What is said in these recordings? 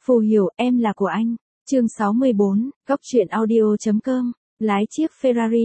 Phù hiểu, em là của anh. Chương 64, Góc truyện audio.com. Lái chiếc Ferrari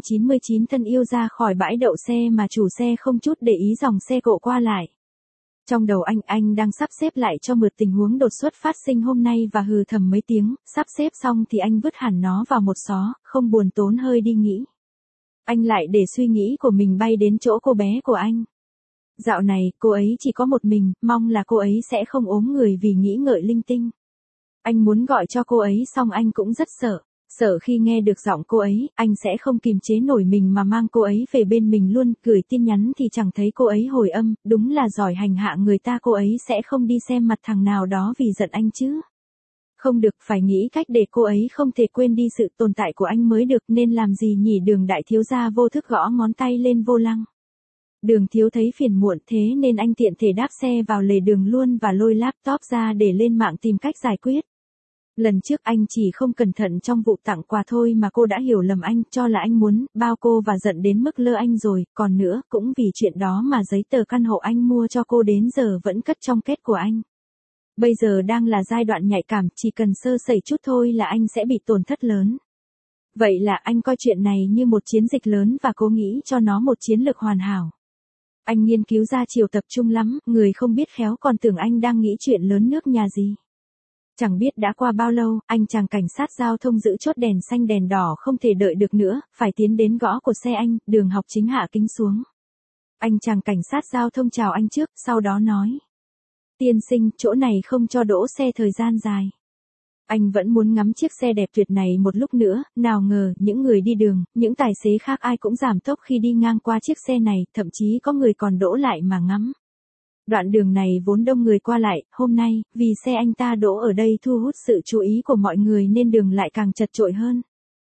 599 thân yêu ra khỏi bãi đậu xe mà chủ xe không chút để ý dòng xe cộ qua lại. Trong đầu anh đang sắp xếp lại cho mượt tình huống đột xuất phát sinh hôm nay và hừ thầm mấy tiếng, sắp xếp xong thì anh vứt hẳn nó vào một xó, không buồn tốn hơi đi nghĩ. Anh lại để suy nghĩ của mình bay đến chỗ cô bé của anh. Dạo này, cô ấy chỉ có một mình, mong là cô ấy sẽ không ốm người vì nghĩ ngợi linh tinh. Anh muốn gọi cho cô ấy xong anh cũng rất sợ khi nghe được giọng cô ấy, anh sẽ không kìm chế nổi mình mà mang cô ấy về bên mình luôn, gửi tin nhắn thì chẳng thấy cô ấy hồi âm, đúng là giỏi hành hạ người ta, cô ấy sẽ không đi xem mặt thằng nào đó vì giận anh chứ. Không được, phải nghĩ cách để cô ấy không thể quên đi sự tồn tại của anh mới được, nên làm gì nhỉ? Đường đại thiếu gia vô thức gõ ngón tay lên vô lăng. Đường thiếu thấy phiền muộn thế nên anh tiện thể đáp xe vào lề đường luôn và lôi laptop ra để lên mạng tìm cách giải quyết. Lần trước anh chỉ không cẩn thận trong vụ tặng quà thôi mà cô đã hiểu lầm anh, cho là anh muốn bao cô và giận đến mức lơ anh rồi, còn nữa, cũng vì chuyện đó mà giấy tờ căn hộ anh mua cho cô đến giờ vẫn cất trong két của anh. Bây giờ đang là giai đoạn nhạy cảm, chỉ cần sơ sẩy chút thôi là anh sẽ bị tổn thất lớn. Vậy là anh coi chuyện này như một chiến dịch lớn và cố nghĩ cho nó một chiến lược hoàn hảo. Anh nghiên cứu ra chiều tập trung lắm, người không biết khéo còn tưởng anh đang nghĩ chuyện lớn nước nhà gì. Chẳng biết đã qua bao lâu, anh chàng cảnh sát giao thông giữ chốt đèn xanh đèn đỏ không thể đợi được nữa, phải tiến đến gõ của xe anh, Đường Học Chính hạ kính xuống. Anh chàng cảnh sát giao thông chào anh trước, sau đó nói. Tiên sinh, chỗ này không cho đỗ xe thời gian dài. Anh vẫn muốn ngắm chiếc xe đẹp tuyệt này một lúc nữa, nào ngờ, những người đi đường, những tài xế khác ai cũng giảm tốc khi đi ngang qua chiếc xe này, thậm chí có người còn đỗ lại mà ngắm. Đoạn đường này vốn đông người qua lại, hôm nay, vì xe anh ta đỗ ở đây thu hút sự chú ý của mọi người nên đường lại càng chật chội hơn.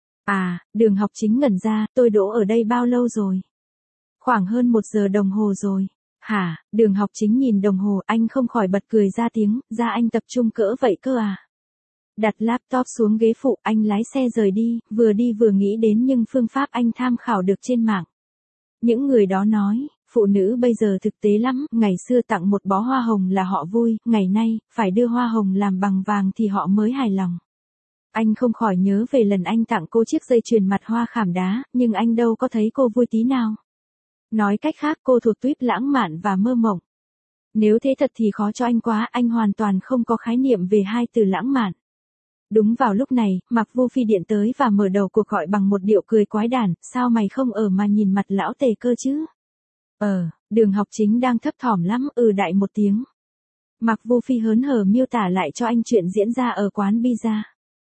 À, Đường Học Chính ngẩn ra, tôi đỗ ở đây bao lâu rồi? Khoảng hơn 1 giờ đồng hồ rồi. Hả? Đường Học Chính nhìn đồng hồ, anh không khỏi bật cười ra tiếng, ra anh tập trung cỡ vậy cơ à? Đặt laptop xuống ghế phụ, anh lái xe rời đi vừa nghĩ đến những phương pháp anh tham khảo được trên mạng. Những người đó nói, phụ nữ bây giờ thực tế lắm, ngày xưa tặng một bó hoa hồng là họ vui, ngày nay, phải đưa hoa hồng làm bằng vàng thì họ mới hài lòng. Anh không khỏi nhớ về lần anh tặng cô chiếc dây chuyền mặt hoa khảm đá, nhưng anh đâu có thấy cô vui tí nào. Nói cách khác, cô thuộc tuýp lãng mạn và mơ mộng. Nếu thế thật thì khó cho anh quá, anh hoàn toàn không có khái niệm về hai từ lãng mạn. Đúng vào lúc này, Mạc Vô Phi điện tới và mở đầu cuộc gọi bằng một điệu cười quái đản, sao mày không ở mà nhìn mặt lão Tề cơ chứ? Đường Học Chính đang thấp thỏm lắm, đại một tiếng. Mạc Vô Phi hớn hở miêu tả lại cho anh chuyện diễn ra ở quán pizza.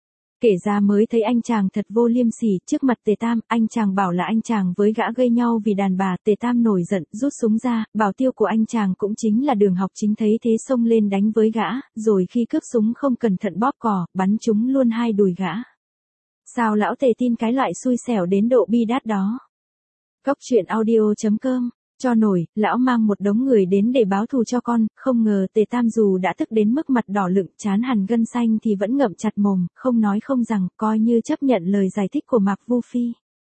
Kể ra mới thấy anh chàng thật vô liêm sỉ, trước mặt Tề Tam, anh chàng bảo là anh chàng với gã gây nhau vì đàn bà, Tề Tam nổi giận, rút súng ra, bảo tiêu của anh chàng cũng chính là Đường Học Chính thấy thế xông lên đánh với gã, rồi khi cướp súng không cẩn thận bóp cò, bắn trúng luôn hai đùi gã. Sao lão Tề tin cái loại xui xẻo đến độ bi đát đó? Góc truyện audio.com. Cho nổi, lão mang một đống người đến để báo thù cho con, không ngờ Tề Tam dù đã tức đến mức mặt đỏ lựng, trán hằn gân xanh thì vẫn ngậm chặt mồm, không nói không rằng, coi như chấp nhận lời giải thích của Mạc Vô Phi.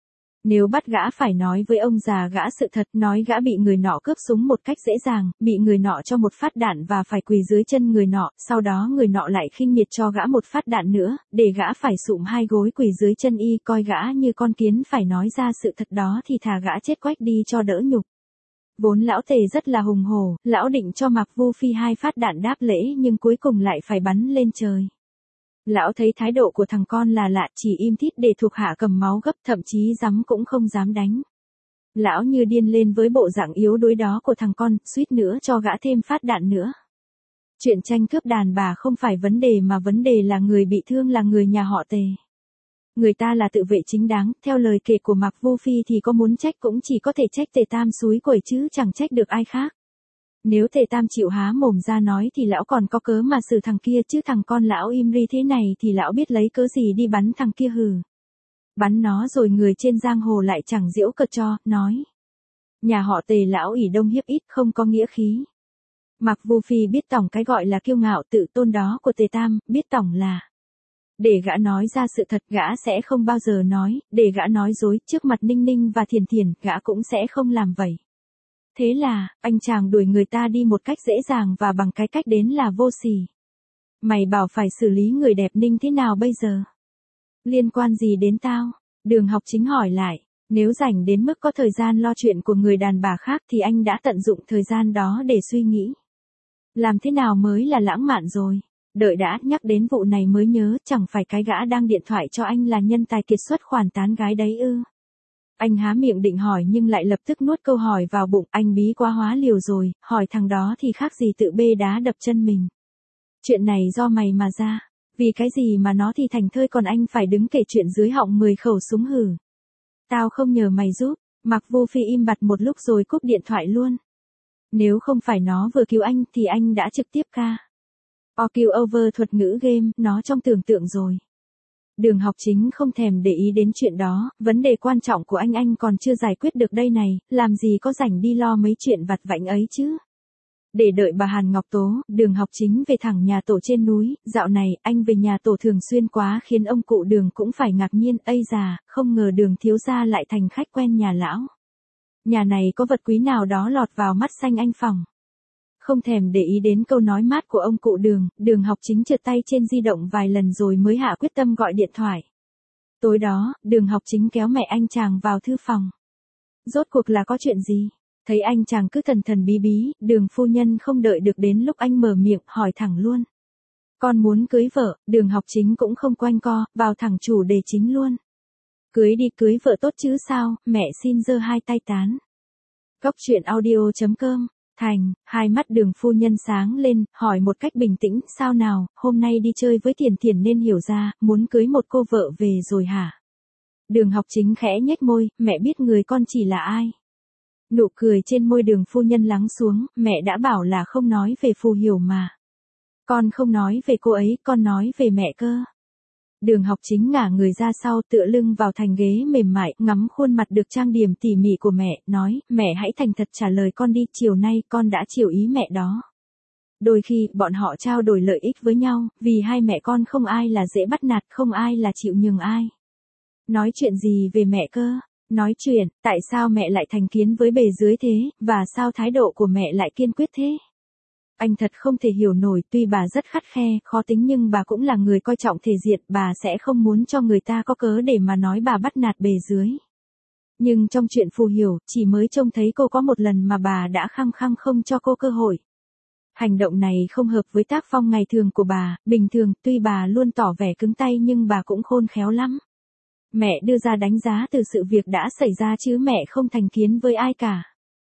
Nếu bắt gã phải nói với ông già gã sự thật, nói gã bị người nọ cướp súng một cách dễ dàng, bị người nọ cho một phát đạn và phải quỳ dưới chân người nọ, sau đó người nọ lại khinh miệt cho gã một phát đạn nữa, để gã phải sụm hai gối quỳ dưới chân y, coi gã như con kiến, phải nói ra sự thật đó thì thà gã chết quách đi cho đỡ nhục. Vốn lão Tề rất là hùng hổ, lão định cho Mạc Vô Phi 2 phát đạn đáp lễ nhưng cuối cùng lại phải bắn lên trời. Lão thấy thái độ của thằng con là lạ, chỉ im thít để thuộc hạ cầm máu gấp, thậm chí dám cũng không dám đánh. Lão như điên lên với bộ dạng yếu đuối đó của thằng con, suýt nữa cho gã thêm phát đạn nữa. Chuyện tranh cướp đàn bà không phải vấn đề mà vấn đề là người bị thương là người nhà họ Tề. Người ta là tự vệ chính đáng, theo lời kể của Mạc Vô Phi thì có muốn trách cũng chỉ có thể trách Tề Tam xúi quẩy chứ chẳng trách được ai khác. Nếu Tề Tam chịu há mồm ra nói thì lão còn có cớ mà xử thằng kia, chứ thằng con lão im ri thế này thì lão biết lấy cớ gì đi bắn thằng kia hừ. Bắn nó rồi người trên giang hồ lại chẳng giễu cợt cho, nói. Nhà họ Tề lão ỷ đông hiếp ít, không có nghĩa khí. Mạc Vô Phi biết tổng cái gọi là kiêu ngạo tự tôn đó của Tề Tam, biết tổng là để gã nói ra sự thật gã sẽ không bao giờ nói, để gã nói dối trước mặt Ninh Ninh và Thiền Thiền gã cũng sẽ không làm vậy. Thế là, anh chàng đuổi người ta đi một cách dễ dàng và bằng cái cách đến là vô sỉ. Mày bảo phải xử lý người đẹp Ninh thế nào bây giờ? Liên quan gì đến tao? Đường Học Chính hỏi lại. Nếu rảnh đến mức có thời gian lo chuyện của người đàn bà khác thì anh đã tận dụng thời gian đó để suy nghĩ. Làm thế nào mới là lãng mạn rồi? Đợi đã, nhắc đến vụ này mới nhớ, chẳng phải cái gã đang điện thoại cho anh là nhân tài kiệt xuất khoản tán gái đấy ư? Anh há miệng định hỏi nhưng lại lập tức nuốt câu hỏi vào bụng, anh bí quá hóa liều rồi, hỏi thằng đó thì khác gì tự bê đá đập chân mình. Chuyện này do mày mà ra, vì cái gì mà nó thì thành thơi còn anh phải đứng kể chuyện dưới họng 10 khẩu súng hử. Tao không nhờ mày giúp, Mạc Vô Phi im bặt một lúc rồi cúp điện thoại luôn. Nếu không phải nó vừa cứu anh thì anh đã trực tiếp ca. OQ over thuật ngữ game, nó trong tưởng tượng rồi. Đường Học Chính không thèm để ý đến chuyện đó, vấn đề quan trọng của anh còn chưa giải quyết được đây này, làm gì có rảnh đi lo mấy chuyện vặt vãnh ấy chứ. Để đợi bà Hàn Ngọc Tố, Đường Học Chính về thẳng nhà tổ trên núi, dạo này anh về nhà tổ thường xuyên quá khiến ông cụ Đường cũng phải ngạc nhiên, ây già, không ngờ Đường thiếu gia lại thành khách quen nhà lão. Nhà này có vật quý nào đó lọt vào mắt xanh anh phòng. Không thèm để ý đến câu nói mát của ông cụ Đường, Đường Học Chính trượt tay trên di động vài lần rồi mới hạ quyết tâm gọi điện thoại. Tối đó, Đường Học Chính kéo mẹ anh chàng vào thư phòng. Rốt cuộc là có chuyện gì? Thấy anh chàng cứ thần thần bí bí, Đường phu nhân không đợi được đến lúc anh mở miệng, hỏi thẳng luôn. Con muốn cưới vợ, Đường Học Chính cũng không quanh co, vào thẳng chủ đề chính luôn. Cưới đi, cưới vợ tốt chứ sao, mẹ xin giơ hai tay tán. Góc truyện audio.com. Thành, hai mắt Đường phu nhân sáng lên, hỏi một cách bình tĩnh, sao nào, hôm nay đi chơi với Thiền Thiền nên hiểu ra, muốn cưới một cô vợ về rồi hả? Đường Học Chính khẽ nhếch môi, mẹ biết người con chỉ là ai. Nụ cười trên môi Đường phu nhân lắng xuống, mẹ đã bảo là không nói về Phù Hiểu mà. Con không nói về cô ấy, con nói về mẹ cơ. Đường Học Chính ngả người ra sau tựa lưng vào thành ghế mềm mại, ngắm khuôn mặt được trang điểm tỉ mỉ của mẹ, nói, mẹ hãy thành thật trả lời con đi, chiều nay con đã chiều ý mẹ đó. Đôi khi, bọn họ trao đổi lợi ích với nhau, vì hai mẹ con không ai là dễ bắt nạt, không ai là chịu nhường ai. Nói chuyện gì về mẹ cơ? Nói chuyện, tại sao mẹ lại thành kiến với bề dưới thế, và sao thái độ của mẹ lại kiên quyết thế? Anh thật không thể hiểu nổi, tuy bà rất khắt khe, khó tính nhưng bà cũng là người coi trọng thể diện, bà sẽ không muốn cho người ta có cớ để mà nói bà bắt nạt bề dưới. Nhưng trong chuyện Phù Hiểu, chỉ mới trông thấy cô có một lần mà bà đã khăng khăng không cho cô cơ hội. Hành động này không hợp với tác phong ngày thường của bà, bình thường, tuy bà luôn tỏ vẻ cứng tay nhưng bà cũng khôn khéo lắm. Mẹ đưa ra đánh giá từ sự việc đã xảy ra chứ mẹ không thành kiến với ai cả.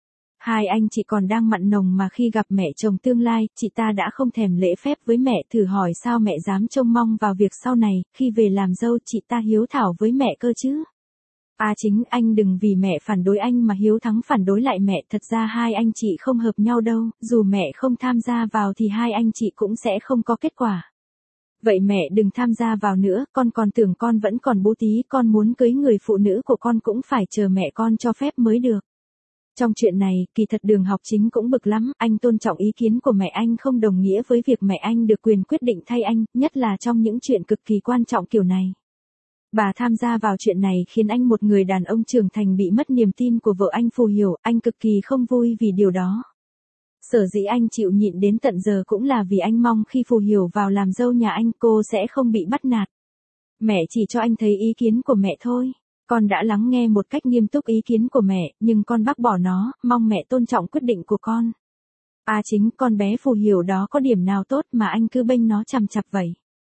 Hai anh chị còn đang mặn nồng mà khi gặp mẹ chồng tương lai, chị ta đã không thèm lễ phép với mẹ, thử hỏi sao mẹ dám trông mong vào việc sau này, khi về làm dâu chị ta hiếu thảo với mẹ cơ chứ. Chính anh đừng vì mẹ phản đối anh mà hiếu thắng phản đối lại mẹ, thật ra hai anh chị không hợp nhau đâu, dù mẹ không tham gia vào thì hai anh chị cũng sẽ không có kết quả. Vậy mẹ đừng tham gia vào nữa, con còn tưởng con vẫn còn bố tí, con muốn cưới người phụ nữ của con cũng phải chờ mẹ con cho phép mới được. Trong chuyện này, kỳ thật Đường Học Chính cũng bực lắm, anh tôn trọng ý kiến của mẹ anh không đồng nghĩa với việc mẹ anh được quyền quyết định thay anh, nhất là trong những chuyện cực kỳ quan trọng kiểu này. Bà tham gia vào chuyện này khiến anh, một người đàn ông trưởng thành, bị mất niềm tin của vợ anh Phù Hiểu, anh cực kỳ không vui vì điều đó. Sở dĩ anh chịu nhịn đến tận giờ cũng là vì anh mong khi Phù Hiểu vào làm dâu nhà anh, cô sẽ không bị bắt nạt. Mẹ chỉ cho anh thấy ý kiến của mẹ thôi. Con đã lắng nghe một cách nghiêm túc ý kiến của mẹ, nhưng con bác bỏ nó, mong mẹ tôn trọng quyết định của con. Chính con bé Phù Hiểu đó có điểm nào tốt mà anh cứ bênh nó chằm chặp vậy?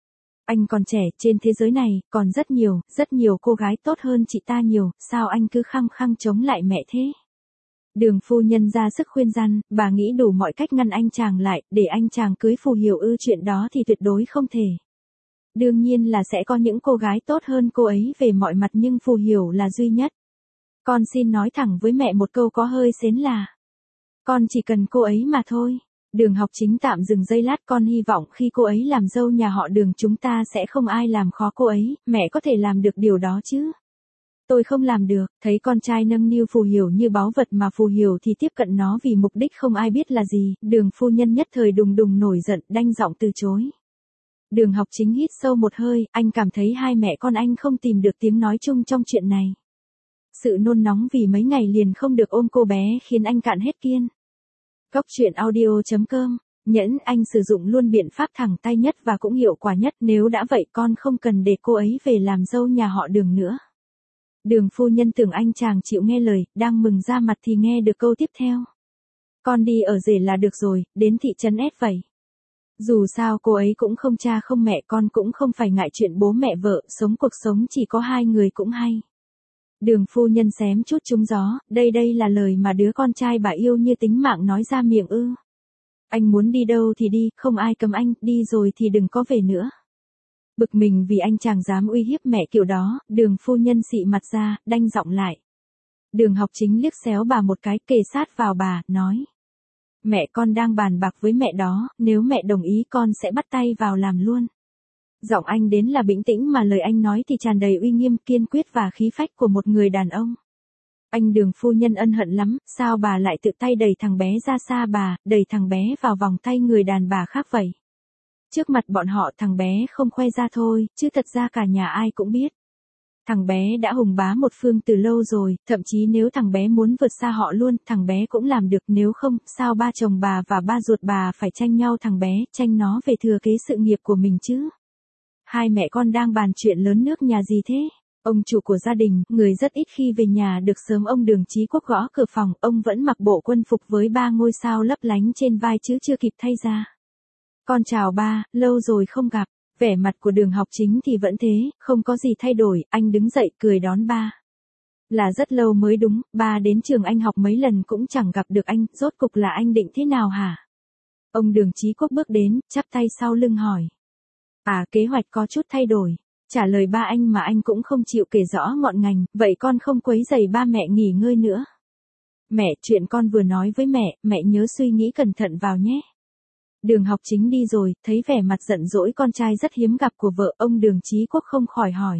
Anh còn trẻ, trên thế giới này, còn rất nhiều cô gái tốt hơn chị ta nhiều, sao anh cứ khăng khăng chống lại mẹ thế? Đường phu nhân ra sức khuyên răn, bà nghĩ đủ mọi cách ngăn anh chàng lại, để anh chàng cưới Phù Hiểu ư? Chuyện đó thì tuyệt đối không thể. Đương nhiên là sẽ có những cô gái tốt hơn cô ấy về mọi mặt nhưng Phù Hiểu là duy nhất. Con xin nói thẳng với mẹ một câu có hơi xến là, con chỉ cần cô ấy mà thôi. Đường Học Chính tạm dừng giây lát, con hy vọng khi cô ấy làm dâu nhà họ Đường chúng ta sẽ không ai làm khó cô ấy, mẹ có thể làm được điều đó chứ? Tôi không làm được, thấy con trai nâng niu Phù Hiểu như báu vật mà Phù Hiểu thì tiếp cận nó vì mục đích không ai biết là gì, Đường phu nhân nhất thời đùng đùng nổi giận, đanh giọng từ chối. Đường Học Chính hít sâu một hơi, anh cảm thấy hai mẹ con anh không tìm được tiếng nói chung trong chuyện này. Sự nôn nóng vì mấy ngày liền không được ôm cô bé khiến anh cạn hết kiên. Góc truyện audio.com Nhẫn anh sử dụng luôn biện pháp thẳng tay nhất và cũng hiệu quả nhất, nếu đã vậy con không cần để cô ấy về làm dâu nhà họ Đường nữa. Đường phu nhân tưởng anh chàng chịu nghe lời, đang mừng ra mặt thì nghe được câu tiếp theo. Con đi ở rể là được rồi, đến thị trấn S vậy. Dù sao cô ấy cũng không cha không mẹ, con cũng không phải ngại chuyện bố mẹ vợ, sống cuộc sống chỉ có hai người cũng hay. Đường phu nhân xém chút trúng gió, đây là lời mà đứa con trai bà yêu như tính mạng nói ra miệng ư. Anh muốn đi đâu thì đi, không ai cấm anh, đi rồi thì đừng có về nữa. Bực mình vì anh chàng dám uy hiếp mẹ kiểu đó, đường phu nhân xị mặt ra, đanh giọng lại. Đường Học Chính liếc xéo bà một cái, kề sát vào bà, nói. Mẹ con đang bàn bạc với mẹ đó, nếu mẹ đồng ý con sẽ bắt tay vào làm luôn. Giọng anh đến là bình tĩnh mà lời anh nói thì tràn đầy uy nghiêm, kiên quyết và khí phách của một người đàn ông. Anh Đường phu nhân ân hận lắm, sao bà lại tự tay đẩy thằng bé ra xa bà, đẩy thằng bé vào vòng tay người đàn bà khác vậy? Trước mặt bọn họ thằng bé không khoe ra thôi, chứ thật ra cả nhà ai cũng biết. Thằng bé đã hùng bá một phương từ lâu rồi, thậm chí nếu thằng bé muốn vượt xa họ luôn, thằng bé cũng làm được, nếu không, sao ba chồng bà và ba ruột bà phải tranh nhau thằng bé, tranh nó về thừa kế sự nghiệp của mình chứ. Hai mẹ con đang bàn chuyện lớn nước nhà gì thế? Ông chủ của gia đình, người rất ít khi về nhà được sớm, ông Đường Chí Quốc gõ cửa phòng, ông vẫn mặc bộ quân phục với 3 ngôi sao lấp lánh trên vai chứ chưa kịp thay ra. Con chào ba, lâu rồi không gặp. Vẻ mặt của Đường Học Chính thì vẫn thế, không có gì thay đổi, anh đứng dậy cười đón ba. Là rất lâu mới đúng, ba đến trường anh học mấy lần cũng chẳng gặp được anh, rốt cục là anh định thế nào hả? Ông Đường Chí Quốc bước đến, chắp tay sau lưng hỏi. Kế hoạch có chút thay đổi. Trả lời ba anh mà anh cũng không chịu kể rõ ngọn ngành, vậy con không quấy rầy ba mẹ nghỉ ngơi nữa. Mẹ, chuyện con vừa nói với mẹ nhớ suy nghĩ cẩn thận vào nhé. Đường Học Chính đi rồi, thấy vẻ mặt giận dỗi con trai rất hiếm gặp của vợ, ông Đường Chí Quốc không khỏi hỏi.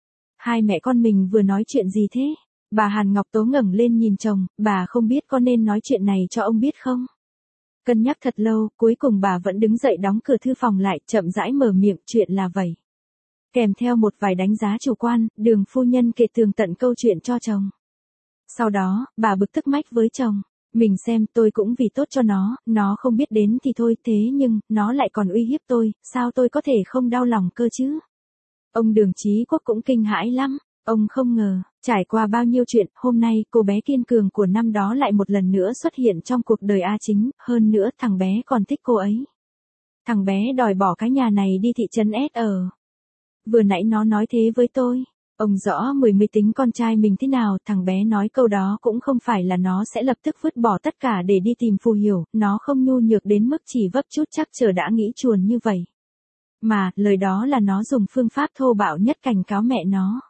Hai mẹ con mình vừa nói chuyện gì thế? Bà Hàn Ngọc Tố ngẩng lên nhìn chồng, bà không biết con nên nói chuyện này cho ông biết không? Cân nhắc thật lâu, cuối cùng bà vẫn đứng dậy đóng cửa thư phòng lại, chậm rãi mở miệng, chuyện là vậy. Kèm theo một vài đánh giá chủ quan, Đường phu nhân kể tường tận câu chuyện cho chồng. Sau đó, bà bực tức mách với chồng. Mình xem, tôi cũng vì tốt cho nó không biết đến thì thôi, thế nhưng, nó lại còn uy hiếp tôi, sao tôi có thể không đau lòng cơ chứ? Ông Đường Chí Quốc cũng kinh hãi lắm, ông không ngờ, trải qua bao nhiêu chuyện, hôm nay cô bé kiên cường của năm đó lại một lần nữa xuất hiện trong cuộc đời A Chính, hơn nữa thằng bé còn thích cô ấy. Thằng bé đòi bỏ cái nhà này đi thị trấn S ở. Vừa nãy nó nói thế với tôi. Ông rõ mới tính con trai mình thế nào, thằng bé nói câu đó cũng không phải là nó sẽ lập tức vứt bỏ tất cả để đi tìm Phù Hiểu, nó không nhu nhược đến mức chỉ vấp chút chắc chờ đã nghĩ chuồn như vậy. Mà, lời đó là nó dùng phương pháp thô bạo nhất cảnh cáo mẹ nó.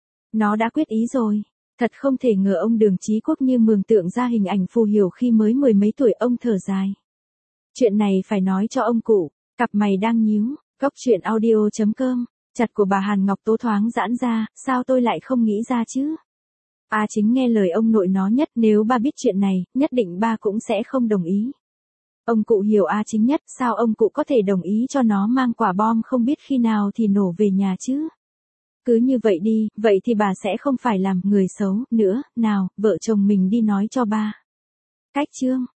Nó đã quyết ý rồi. Thật không thể ngờ ông Đường Chí Quốc như mường tượng ra hình ảnh Phù Hiểu khi mới mười mấy tuổi, ông thở dài. Chuyện này phải nói cho ông cụ, cặp mày đang nhíu, góc truyện audio.com. Chặt của bà Hàn Ngọc Tố thoáng giãn ra, sao tôi lại không nghĩ ra chứ? Chính nghe lời ông nội nó nhất, nếu ba biết chuyện này, nhất định ba cũng sẽ không đồng ý. Ông cụ hiểu Chính nhất, sao ông cụ có thể đồng ý cho nó mang quả bom không biết khi nào thì nổ về nhà chứ? Cứ như vậy đi, vậy thì bà sẽ không phải làm người xấu nữa, nào, vợ chồng mình đi nói cho ba. Cách chương